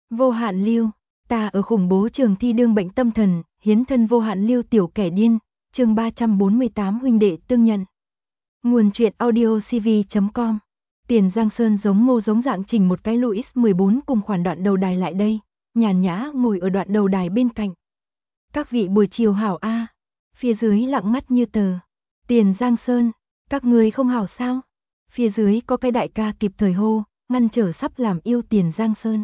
Vô hạn lưu, ta ở khủng bố trường thi đương bệnh tâm thần, hiến thân vô hạn lưu tiểu kẻ điên, chương 348 huynh đệ tương nhận. Nguồn truyện audio cv.com. Tiền Giang Sơn giống mô giống dạng chỉnh một cái Louis 14 cùng khoản đoạn đầu đài lại đây, nhàn nhã ngồi ở đoạn đầu đài bên cạnh. Các vị buổi chiều hảo a. Phía dưới lặng mắt như tờ. Tiền Giang Sơn, các người không hảo sao? Phía dưới có cái đại ca kịp thời hô, ngăn trở sắp làm yêu Tiền Giang Sơn.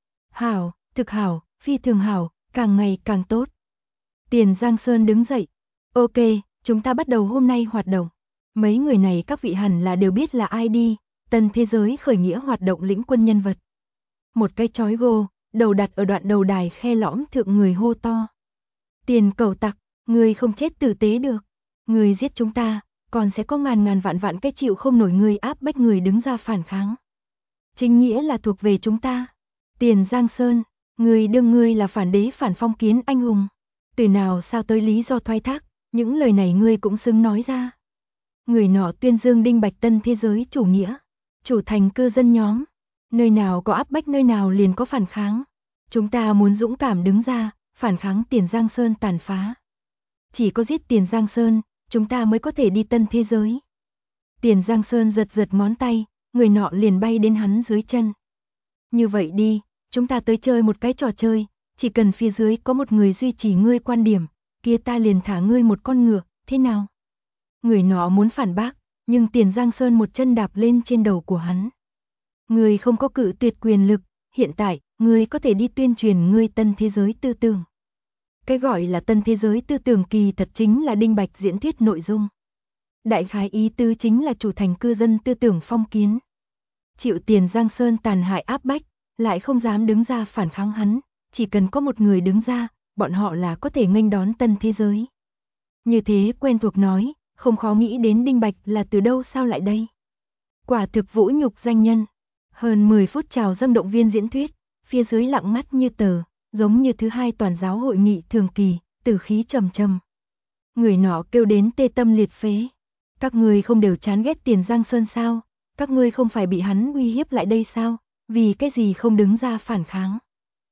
Hảo, thực hảo, phi thường hảo, càng ngày càng tốt. Tiền Giang Sơn đứng dậy. Ok, chúng ta bắt đầu hôm nay hoạt động. Mấy người này các vị hẳn là đều biết là ai đi, tân thế giới khởi nghĩa hoạt động lĩnh quân nhân vật. Một cái chói gô, đầu đặt ở đoạn đầu đài khe lõm thượng người hô to. Tiền cẩu tặc, người không chết tử tế được. Người giết chúng ta, còn sẽ có ngàn ngàn vạn vạn cái chịu không nổi người áp bách người đứng ra phản kháng. Chính nghĩa là thuộc về chúng ta. Tiền Giang Sơn, người đương ngươi là phản đế phản phong kiến anh hùng. Từ nào sao tới lý do thoái thác, những lời này ngươi cũng xứng nói ra. Người nọ tuyên dương đinh bạch tân thế giới chủ nghĩa, chủ thành cư dân nhóm. Nơi nào có áp bách nơi nào liền có phản kháng. Chúng ta muốn dũng cảm đứng ra, phản kháng Tiền Giang Sơn tàn phá. Chỉ có giết Tiền Giang Sơn, chúng ta mới có thể đi tân thế giới. Tiền Giang Sơn giật giật ngón tay, người nọ liền bay đến hắn dưới chân. Như vậy đi, chúng ta tới chơi một cái trò chơi, chỉ cần phía dưới có một người duy trì ngươi quan điểm, kia ta liền thả ngươi một con ngựa, thế nào? Người nọ muốn phản bác, nhưng Tiền Giang Sơn một chân đạp lên trên đầu của hắn. Ngươi không có cự tuyệt quyền lực, hiện tại, ngươi có thể đi tuyên truyền ngươi tân thế giới tư tưởng. Cái gọi là tân thế giới tư tưởng kỳ thật chính là đinh bạch diễn thuyết nội dung. Đại khái ý tứ chính là chủ thành cư dân tư tưởng phong kiến. Chịu Tiền Giang Sơn tàn hại áp bách, lại không dám đứng ra phản kháng hắn, chỉ cần có một người đứng ra, bọn họ là có thể nghênh đón tân thế giới. Như thế quen thuộc nói, không khó nghĩ đến đinh bạch là từ đâu sao lại đây. Quả thực vũ nhục danh nhân. Hơn 10 phút chào dâng động viên diễn thuyết, phía dưới lặng ngắt như tờ, giống như thứ hai toàn giáo hội nghị thường kỳ, tử khí trầm trầm. Người nọ kêu đến tê tâm liệt phế. Các ngươi không đều chán ghét Tiền Giang Sơn sao? Các ngươi không phải bị hắn uy hiếp lại đây sao? Vì cái gì không đứng ra phản kháng?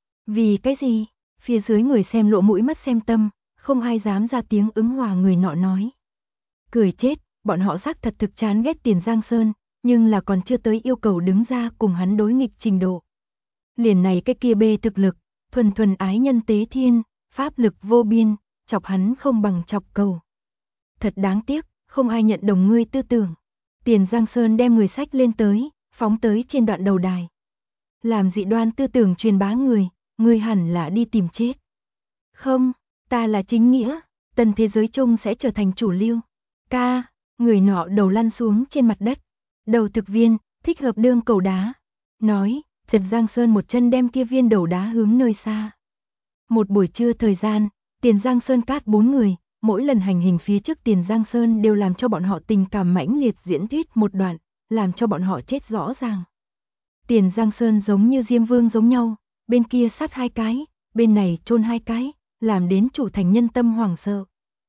Vì cái gì? Phía dưới người xem lộ mũi mắt xem tâm, không ai dám ra tiếng ứng hòa người nọ nói. Cười chết, bọn họ xác thật thực chán ghét Tiền Giang Sơn, nhưng là còn chưa tới yêu cầu đứng ra cùng hắn đối nghịch trình độ. Liền này cái kia bê thực lực, thuần thuần ái nhân tế thiên, pháp lực vô biên, chọc hắn không bằng chọc cầu. Thật đáng tiếc, không ai nhận đồng ngươi tư tưởng. Tiền Giang Sơn đem người sách lên tới, phóng tới trên đoạn đầu đài. Làm dị đoan tư tưởng truyền bá người hẳn là đi tìm chết. Không, ta là chính nghĩa, tân thế giới chung sẽ trở thành chủ lưu. Ca, người nọ đầu lăn xuống trên mặt đất. Đầu thực viên, thích hợp đương cầu đá. Nói, Tiền Giang Sơn một chân đem kia viên đầu đá hướng nơi xa. Một buổi trưa thời gian, Tiền Giang Sơn cát 4 người, mỗi lần hành hình phía trước Tiền Giang Sơn đều làm cho bọn họ tình cảm mãnh liệt diễn thuyết một đoạn, làm cho bọn họ chết rõ ràng. Tiền Giang Sơn giống như Diêm Vương giống nhau, bên kia sát 2 cái, bên này chôn 2 cái, làm đến chủ thành nhân tâm hoảng sợ.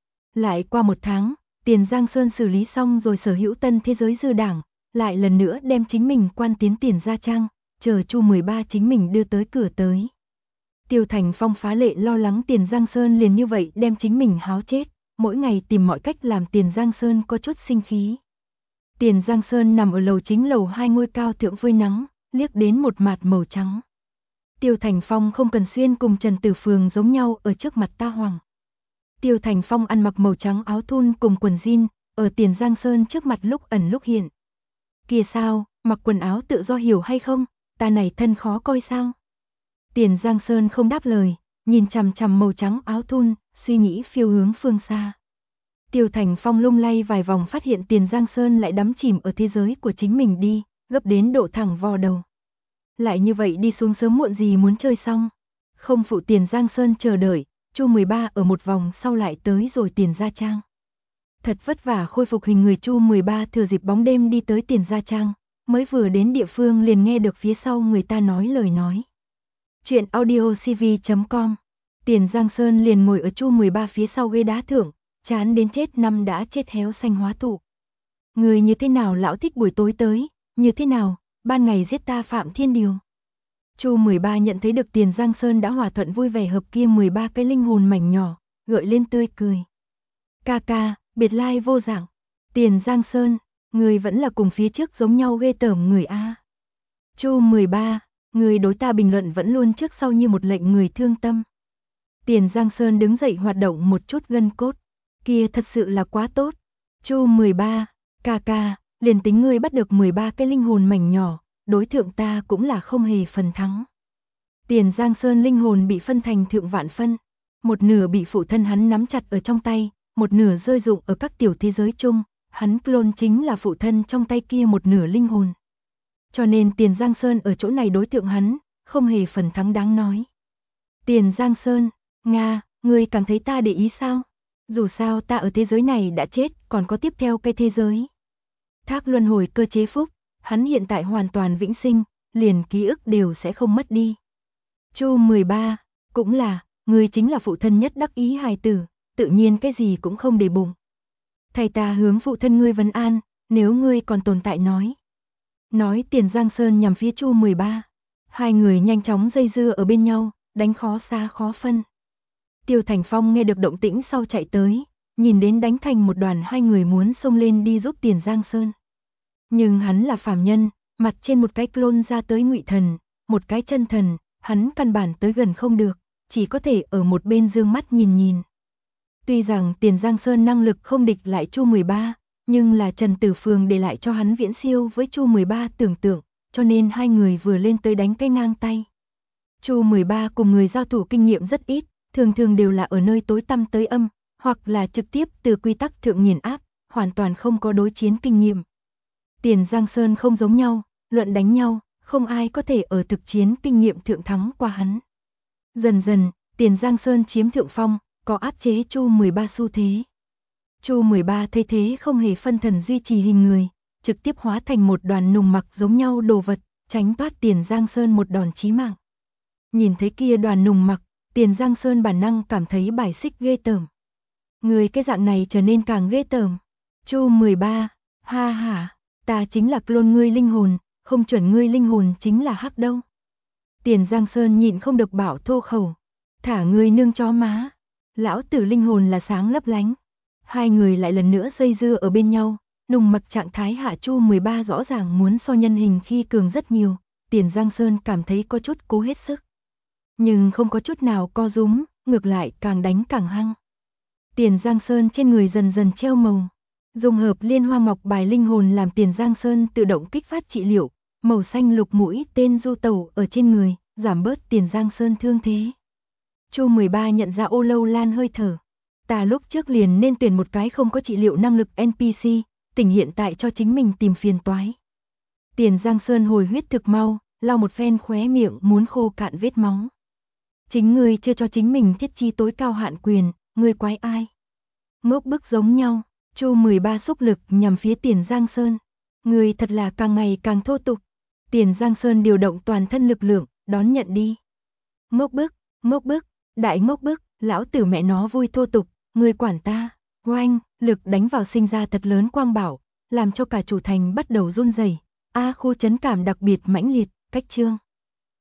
Lại qua 1 tháng, Tiền Giang Sơn xử lý xong rồi sở hữu tân thế giới dư đảng, lại lần nữa đem chính mình quan tiến Tiền Gia Trang, chờ Chu 13 chính mình đưa tới cửa tới. Tiêu Thành Phong phá lệ lo lắng Tiền Giang Sơn liền như vậy đem chính mình háo chết, mỗi ngày tìm mọi cách làm Tiền Giang Sơn có chút sinh khí. Tiền Giang Sơn nằm ở lầu chính lầu 2 ngôi cao thượng phơi nắng, liếc đến một mạt màu trắng. Tiêu Thành Phong không cần xuyên cùng Trần Tử Phường giống nhau ở trước mặt ta hoàng. Tiêu Thành Phong ăn mặc màu trắng áo thun cùng quần jean, ở Tiền Giang Sơn trước mặt lúc ẩn lúc hiện. Kìa sao, mặc quần áo tự do hiểu hay không, ta này thân khó coi sao? Tiền Giang Sơn không đáp lời, nhìn chằm chằm màu trắng áo thun, suy nghĩ phiêu hướng phương xa. Tiêu Thành Phong lung lay vài vòng phát hiện Tiền Giang Sơn lại đắm chìm ở thế giới của chính mình đi, gấp đến độ thẳng vò đầu. Lại như vậy đi xuống sớm muộn gì muốn chơi xong. Không phụ Tiền Giang Sơn chờ đợi, Chu 13 ở một vòng sau lại tới rồi Tiền Gia Trang. Thật vất vả khôi phục hình người Chu 13 thừa dịp bóng đêm đi tới Tiền Gia Trang, mới vừa đến địa phương liền nghe được phía sau người ta nói lời nói. Chuyện audio cv.com. Tiền Giang Sơn liền ngồi ở Chu 13 phía sau ghế đá thượng, chán đến chết năm đã chết héo xanh hóa thụ. Người như thế nào lão thích buổi tối tới, như thế nào, ban ngày giết ta Phạm Thiên Điều. Chu 13 nhận thấy được Tiền Giang Sơn đã hòa thuận vui vẻ hợp kia 13 cái linh hồn mảnh nhỏ, gợi lên tươi cười. Ca ca, biệt lai vô dạng. Tiền Giang Sơn, người vẫn là cùng phía trước giống nhau ghê tởm người a. Chu 13, người đối ta bình luận vẫn luôn trước sau như một lệnh người thương tâm. Tiền Giang Sơn đứng dậy hoạt động một chút gân cốt, kia thật sự là quá tốt. Chu 13, ca ca, liền tính ngươi bắt được 13 cái linh hồn mảnh nhỏ, đối thượng ta cũng là không hề phần thắng. Tiền Giang Sơn linh hồn bị phân thành thượng vạn phân, một nửa bị phụ thân hắn nắm chặt ở trong tay, một nửa rơi rụng ở các tiểu thế giới chung, hắn clone chính là phụ thân trong tay kia một nửa linh hồn. Cho nên Tiền Giang Sơn ở chỗ này đối tượng hắn, không hề phần thắng đáng nói. Tiền Giang Sơn, Nga, ngươi cảm thấy ta để ý sao? Dù sao ta ở thế giới này đã chết, còn có tiếp theo cái thế giới. Thác luân hồi cơ chế phúc, hắn hiện tại hoàn toàn vĩnh sinh, liền ký ức đều sẽ không mất đi. Chu 13, cũng là, ngươi chính là phụ thân nhất đắc ý hài tử, tự nhiên cái gì cũng không để bụng. Thầy ta hướng phụ thân ngươi vấn an, nếu ngươi còn tồn tại nói. Nói Tiền Giang Sơn nhằm phía Chu 13. Hai người nhanh chóng dây dưa ở bên nhau, đánh khó xa khó phân. Tiêu Thành Phong nghe được động tĩnh sau chạy tới, nhìn đến đánh thành một đoàn hai người muốn xông lên đi giúp Tiền Giang Sơn. Nhưng hắn là phàm nhân, mặt trên một cái clone ra tới ngụy thần, một cái chân thần, hắn căn bản tới gần không được, chỉ có thể ở một bên dương mắt nhìn nhìn. Tuy rằng Tiền Giang Sơn năng lực không địch lại Chu 13, nhưng là Trần Tử Phường để lại cho hắn viễn siêu với Chu 13 tưởng tượng, cho nên hai người vừa lên tới đánh cái ngang tay. Chu 13 cùng người giao thủ kinh nghiệm rất ít, thường thường đều là ở nơi tối tăm tới âm, hoặc là trực tiếp từ quy tắc thượng nghiền áp, hoàn toàn không có đối chiến kinh nghiệm. Tiền Giang Sơn không giống nhau, luận đánh nhau, không ai có thể ở thực chiến kinh nghiệm thượng thắng qua hắn. Dần dần, Tiền Giang Sơn chiếm thượng phong, có áp chế Chu 13 xu thế. Chu 13 thay thế không hề phân thần duy trì hình người, trực tiếp hóa thành một đoàn nùng mặc giống nhau đồ vật, tránh thoát Tiền Giang Sơn một đòn chí mạng. Nhìn thấy kia đoàn nùng mặc, Tiền Giang Sơn bản năng cảm thấy bài xích ghê tởm. Người cái dạng này trở nên càng ghê tởm. Chu 13, ha ha, ta chính là clone ngươi linh hồn, không chuẩn ngươi linh hồn chính là hắc đâu. Tiền Giang Sơn nhịn không được bảo thô khẩu, thả ngươi nương chó má, lão tử linh hồn là sáng lấp lánh. Hai người lại lần nữa dây dưa ở bên nhau, nùng mặc trạng thái hạ Chu 13 rõ ràng muốn so nhân hình khi cường rất nhiều, Tiền Giang Sơn cảm thấy có chút cố hết sức. Nhưng không có chút nào co rúm, ngược lại càng đánh càng hăng. Tiền Giang Sơn trên người dần dần treo màu, dùng hợp liên hoa ngọc bài linh hồn làm Tiền Giang Sơn tự động kích phát trị liệu, màu xanh lục mũi tên du tẩu ở trên người, giảm bớt Tiền Giang Sơn thương thế. Chu 13 nhận ra Ô Lâu Lan hơi thở. Ta lúc trước liền nên tuyển một cái không có trị liệu năng lực NPC, tỉnh hiện tại cho chính mình tìm phiền toái. Tiền Giang Sơn hồi huyết thực mau, lau một phen khóe miệng muốn khô cạn vết máu. Chính ngươi chưa cho chính mình thiết chi tối cao hạn quyền, ngươi quái ai? Ngốc bức giống nhau, Chu 13 xúc lực nhằm phía Tiền Giang Sơn. Ngươi thật là càng ngày càng thô tục. Tiền Giang Sơn điều động toàn thân lực lượng, đón nhận đi. Ngốc bức, đại ngốc bức, lão tử mẹ nó vui thô tục, ngươi quản ta. Oanh, lực đánh vào sinh ra thật lớn quang bảo, làm cho cả chủ thành bắt đầu run rẩy. Khu chấn cảm đặc biệt mãnh liệt, cách chương.